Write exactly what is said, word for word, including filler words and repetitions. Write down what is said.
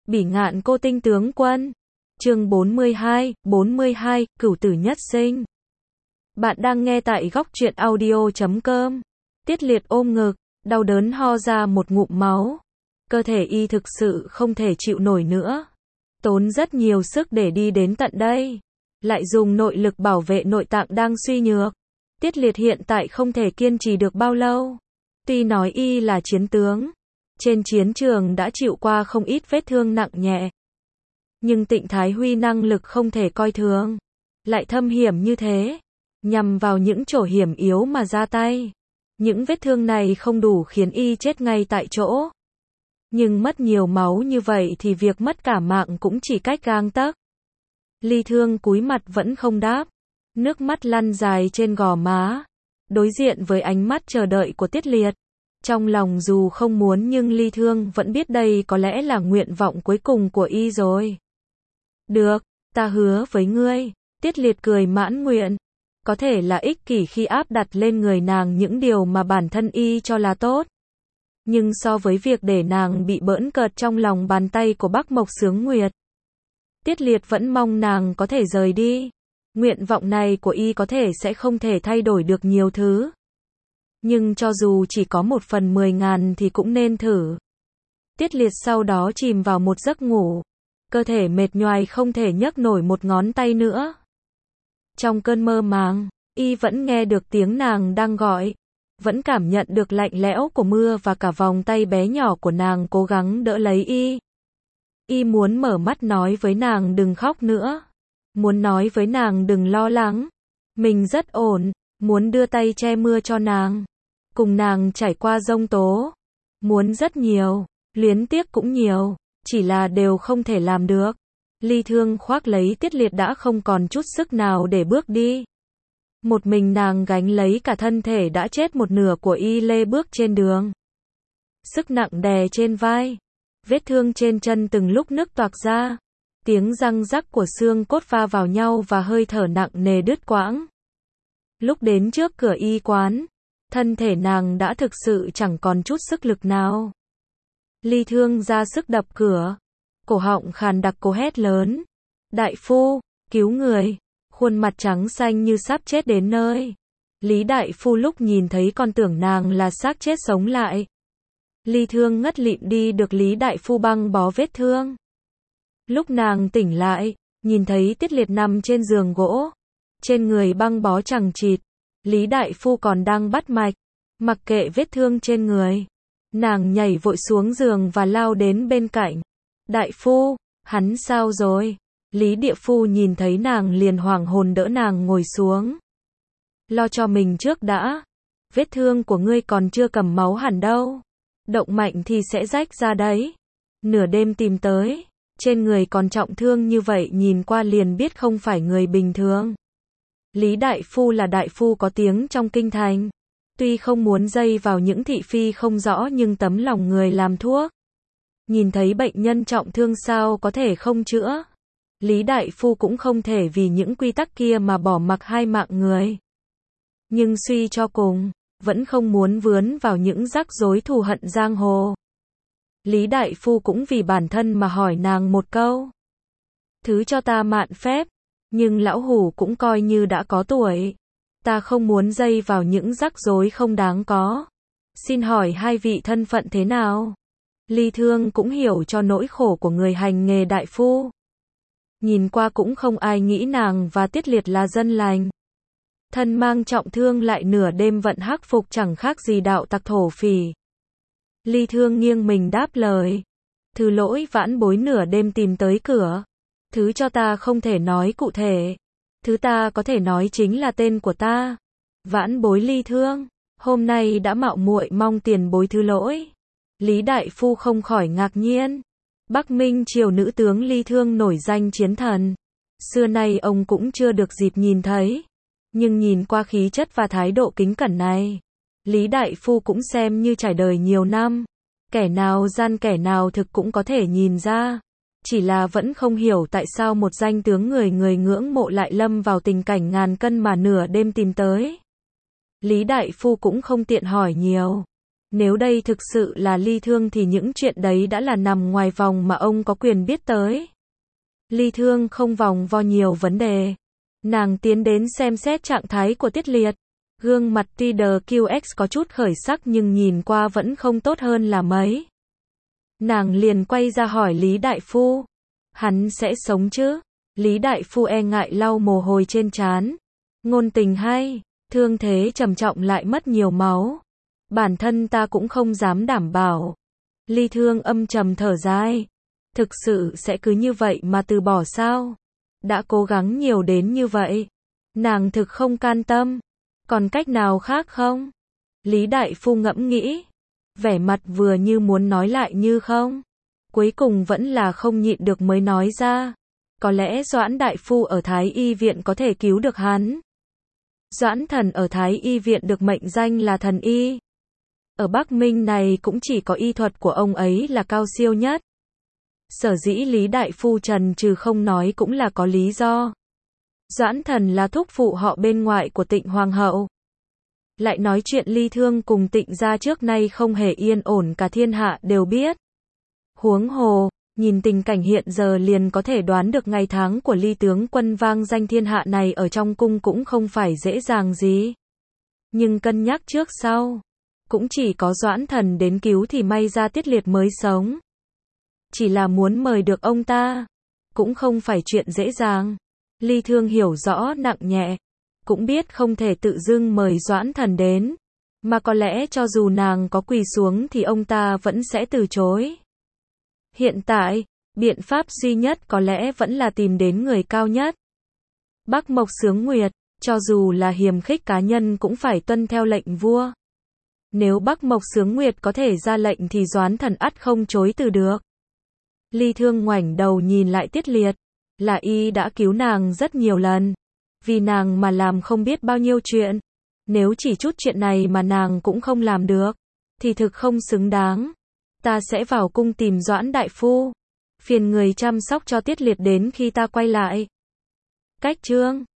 Bỉ ngạn cô tinh tướng quân. Chương bốn mươi hai, bốn mươi hai, cửu tử nhất sinh. Bạn đang nghe tại góc truyện audio chấm com. Tiết Liệt ôm ngực, đau đớn ho ra một ngụm máu. Cơ thể y thực sự không thể chịu nổi nữa. Tốn rất nhiều sức để đi đến tận đây. Lại dùng nội lực bảo vệ nội tạng đang suy nhược. Tiết Liệt hiện tại không thể kiên trì được bao lâu. Tuy nói y là chiến tướng, trên chiến trường đã chịu qua không ít vết thương nặng nhẹ. Nhưng Tịnh Thái Huy năng lực không thể coi thường. Lại thâm hiểm như thế, nhằm vào những chỗ hiểm yếu mà ra tay. Những vết thương này không đủ khiến y chết ngay tại chỗ. Nhưng mất nhiều máu như vậy thì việc mất cả mạng cũng chỉ cách gang tấc. Ly Thương cúi mặt vẫn không đáp. Nước mắt lăn dài trên gò má. Đối diện với ánh mắt chờ đợi của Tiết Liệt. Trong lòng dù không muốn nhưng Ly Thương vẫn biết đây có lẽ là nguyện vọng cuối cùng của y rồi. Được, ta hứa với ngươi. Tiết Liệt cười mãn nguyện. Có thể là ích kỷ khi áp đặt lên người nàng những điều mà bản thân y cho là tốt. Nhưng so với việc để nàng bị bỡn cợt trong lòng bàn tay của Bắc Mộc Sướng Nguyệt, Tiết Liệt vẫn mong nàng có thể rời đi. Nguyện vọng này của y có thể sẽ không thể thay đổi được nhiều thứ. Nhưng cho dù chỉ có một phần mười ngàn thì cũng nên thử. Tiết Liệt sau đó chìm vào một giấc ngủ. Cơ thể mệt nhoài không thể nhấc nổi một ngón tay nữa. Trong cơn mơ màng, y vẫn nghe được tiếng nàng đang gọi. Vẫn cảm nhận được lạnh lẽo của mưa và cả vòng tay bé nhỏ của nàng cố gắng đỡ lấy y. Y muốn mở mắt nói với nàng đừng khóc nữa. Muốn nói với nàng đừng lo lắng. Mình rất ổn. Muốn đưa tay che mưa cho nàng. Cùng nàng trải qua giông tố. Muốn rất nhiều. Luyến tiếc cũng nhiều. Chỉ là đều không thể làm được. Ly Thương khoác lấy Tiết Liệt đã không còn chút sức nào để bước đi. Một mình nàng gánh lấy cả thân thể đã chết một nửa của y lê bước trên đường. Sức nặng đè trên vai. Vết thương trên chân từng lúc nứt toạc ra. Tiếng răng rắc của xương cốt va vào nhau và hơi thở nặng nề đứt quãng. Lúc đến trước cửa y quán, thân thể nàng đã thực sự chẳng còn chút sức lực nào. Ly Thương ra sức đập cửa. Cổ họng khàn đặc cố hét lớn. Đại phu, cứu người. Khuôn mặt trắng xanh như sắp chết đến nơi. Lý Đại Phu lúc nhìn thấy còn tưởng nàng là xác chết sống lại. Ly Thương ngất lịm đi được Lý Đại Phu băng bó vết thương. Lúc nàng tỉnh lại, nhìn thấy Tiết Liệt nằm trên giường gỗ. Trên người băng bó chằng chịt. Lý Đại Phu còn đang bắt mạch. Mặc kệ vết thương trên người. Nàng nhảy vội xuống giường và lao đến bên cạnh. Đại Phu, hắn sao rồi? Lý Địa Phu nhìn thấy nàng liền hoảng hồn đỡ nàng ngồi xuống. Lo cho mình trước đã. Vết thương của ngươi còn chưa cầm máu hẳn đâu. Động mạnh thì sẽ rách ra đấy. Nửa đêm tìm tới. Trên người còn trọng thương như vậy nhìn qua liền biết không phải người bình thường. Lý Đại Phu là đại phu có tiếng trong kinh thành. Tuy không muốn dây vào những thị phi không rõ nhưng tấm lòng người làm thuốc. Nhìn thấy bệnh nhân trọng thương sao có thể không chữa. Lý Đại Phu cũng không thể vì những quy tắc kia mà bỏ mặc hai mạng người. Nhưng suy cho cùng, vẫn không muốn vướng vào những rắc rối thù hận giang hồ. Lý Đại Phu cũng vì bản thân mà hỏi nàng một câu. Thứ cho ta mạn phép, nhưng lão hủ cũng coi như đã có tuổi. Ta không muốn dây vào những rắc rối không đáng có. Xin hỏi hai vị thân phận thế nào? Ly Thương cũng hiểu cho nỗi khổ của người hành nghề đại phu. Nhìn qua cũng không ai nghĩ nàng và Tiết Liệt là dân lành. Thân mang trọng thương lại nửa đêm vận hắc phục chẳng khác gì đạo tặc thổ phỉ. Ly Thương nghiêng mình đáp lời. Thứ lỗi vãn bối nửa đêm tìm tới cửa. Thứ cho ta không thể nói cụ thể. Thứ ta có thể nói chính là tên của ta. Vãn bối Ly Thương. Hôm nay đã mạo muội mong tiền bối thứ lỗi. Lý Đại Phu không khỏi ngạc nhiên. Bắc Minh triều nữ tướng Ly Thương nổi danh chiến thần. Xưa nay ông cũng chưa được dịp nhìn thấy. Nhưng nhìn qua khí chất và thái độ kính cẩn này, Lý Đại Phu cũng xem như trải đời nhiều năm. Kẻ nào gian kẻ nào thực cũng có thể nhìn ra. Chỉ là vẫn không hiểu tại sao một danh tướng người người ngưỡng mộ lại lâm vào tình cảnh ngàn cân mà nửa đêm tìm tới. Lý Đại Phu cũng không tiện hỏi nhiều. Nếu đây thực sự là ly thương thì những chuyện đấy đã là nằm ngoài vòng mà ông có quyền biết tới. Ly thương không vòng vo nhiều vấn đề. Nàng tiến đến xem xét trạng thái của Tiết Liệt. Gương mặt Reader quy ích có chút khởi sắc nhưng nhìn qua vẫn không tốt hơn là mấy. Nàng liền quay ra hỏi Lý Đại Phu. Hắn sẽ sống chứ? Lý Đại Phu e ngại lau mồ hôi trên trán. Ngôn tình hay, thương thế trầm trọng lại mất nhiều máu. Bản thân ta cũng không dám đảm bảo. Ly Thương âm trầm thở dài. Thực sự sẽ cứ như vậy mà từ bỏ sao? Đã cố gắng nhiều đến như vậy. Nàng thực không can tâm. Còn cách nào khác không? Lý Đại Phu ngẫm nghĩ. Vẻ mặt vừa như muốn nói lại như không. Cuối cùng vẫn là không nhịn được mới nói ra. Có lẽ Doãn Đại Phu ở Thái Y Viện có thể cứu được hắn. Doãn Thần ở Thái Y Viện được mệnh danh là thần y. Ở Bắc Minh này cũng chỉ có y thuật của ông ấy là cao siêu nhất. Sở dĩ Lý Đại Phu trần trừ không nói cũng là có lý do. Doãn Thần là thúc phụ họ bên ngoại của Tịnh Hoàng hậu. Lại nói chuyện Ly Thương cùng Tịnh gia trước nay không hề yên ổn cả thiên hạ đều biết. Huống hồ, nhìn tình cảnh hiện giờ liền có thể đoán được ngày tháng của Ly tướng quân vang danh thiên hạ này ở trong cung cũng không phải dễ dàng gì. Nhưng cân nhắc trước sau, cũng chỉ có Doãn Thần đến cứu thì may ra Tiết Liệt mới sống. Chỉ là muốn mời được ông ta, cũng không phải chuyện dễ dàng. Ly Thương hiểu rõ nặng nhẹ, cũng biết không thể tự dưng mời Doãn Thần đến, mà có lẽ cho dù nàng có quỳ xuống thì ông ta vẫn sẽ từ chối. Hiện tại, biện pháp duy nhất có lẽ vẫn là tìm đến người cao nhất. Bắc Mộc Xướng Nguyệt, cho dù là hiềm khích cá nhân cũng phải tuân theo lệnh vua. Nếu Bắc Mộc Xướng Nguyệt có thể ra lệnh thì Doãn Thần ắt không chối từ được. Ly Thương ngoảnh đầu nhìn lại Tiết Liệt, là y đã cứu nàng rất nhiều lần. Vì nàng mà làm không biết bao nhiêu chuyện. Nếu chỉ chút chuyện này mà nàng cũng không làm được, thì thực không xứng đáng. Ta sẽ vào cung tìm Doãn Đại Phu. Phiền người chăm sóc cho Tiết Liệt đến khi ta quay lại. Cách chương